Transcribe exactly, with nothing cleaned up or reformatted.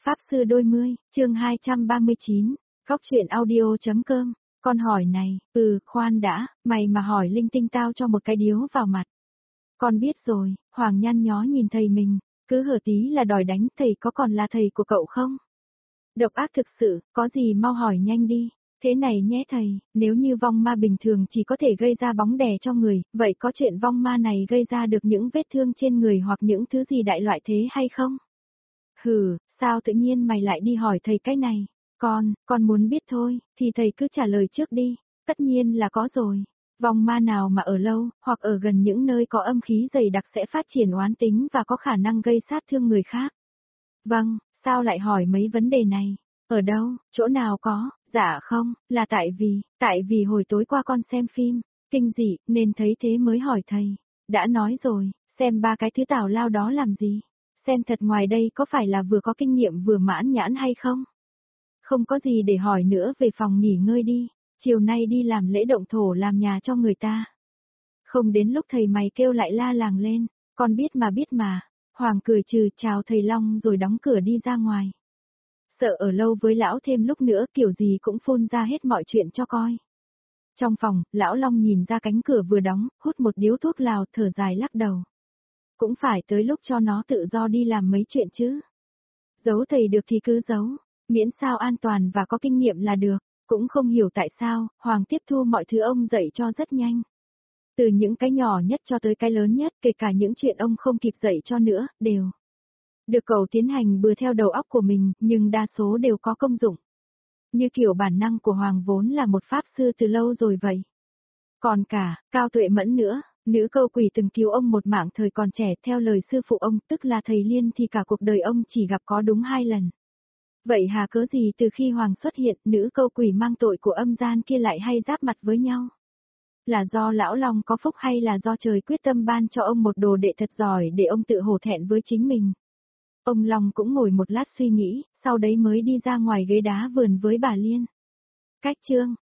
Pháp sư đôi mươi, chương hai trăm ba mươi chín, góc truyện audio.com, con hỏi này, ừ, khoan đã, mày mà hỏi linh tinh tao cho một cái điếu vào mặt. Con biết rồi, Hoàng nhăn nhó nhìn thầy mình, cứ hở tí là đòi đánh, thầy có còn là thầy của cậu không? Độc ác thực sự, có gì mau hỏi nhanh đi. Thế này nhé thầy, nếu như vong ma bình thường chỉ có thể gây ra bóng đè cho người, vậy có chuyện vong ma này gây ra được những vết thương trên người hoặc những thứ gì đại loại thế hay không? Hừ, sao tự nhiên mày lại đi hỏi thầy cái này? Con, con muốn biết thôi, thì thầy cứ trả lời trước đi. Tất nhiên là có rồi. Vong ma nào mà ở lâu, hoặc ở gần những nơi có âm khí dày đặc sẽ phát triển oán tính và có khả năng gây sát thương người khác. Vâng, sao lại hỏi mấy vấn đề này? Ở đâu, chỗ nào có? Dạ không, là tại vì, tại vì hồi tối qua con xem phim, kinh dị, nên thấy thế mới hỏi thầy. Đã nói rồi, xem ba cái thứ tào lao đó làm gì? Xem thật ngoài đây có phải là vừa có kinh nghiệm vừa mãn nhãn hay không? Không có gì để hỏi nữa, về phòng nghỉ ngơi đi, chiều nay đi làm lễ động thổ làm nhà cho người ta. Không đến lúc thầy mày kêu lại la làng lên, con biết mà biết mà. Hoàng cười trừ chào thầy Long rồi đóng cửa đi ra ngoài. Sợ ở lâu với lão thêm lúc nữa kiểu gì cũng phun ra hết mọi chuyện cho coi. Trong phòng, lão Long nhìn ra cánh cửa vừa đóng, hút một điếu thuốc lào thở dài lắc đầu. Cũng phải tới lúc cho nó tự do đi làm mấy chuyện chứ. Giấu thầy được thì cứ giấu, miễn sao an toàn và có kinh nghiệm là được. Cũng không hiểu tại sao, Hoàng tiếp thu mọi thứ ông dạy cho rất nhanh. Từ những cái nhỏ nhất cho tới cái lớn nhất, kể cả những chuyện ông không kịp dạy cho nữa, đều được cậu tiến hành bừa theo đầu óc của mình, nhưng đa số đều có công dụng. Như kiểu bản năng của Hoàng vốn là một pháp sư từ lâu rồi vậy. Còn cả, Cao Tuệ Mẫn nữa, nữ câu quỷ từng cứu ông một mạng thời còn trẻ, theo lời sư phụ ông, tức là thầy Liên, thì cả cuộc đời ông chỉ gặp có đúng hai lần. Vậy hà cớ gì từ khi Hoàng xuất hiện, nữ câu quỷ mang tội của âm gian kia lại hay giáp mặt với nhau? Là do lão Long có phúc hay là do trời quyết tâm ban cho ông một đồ đệ thật giỏi để ông tự hổ thẹn với chính mình? Ông Long cũng ngồi một lát suy nghĩ, sau đấy mới đi ra ngoài ghế đá vườn với bà Liên. Cách chương,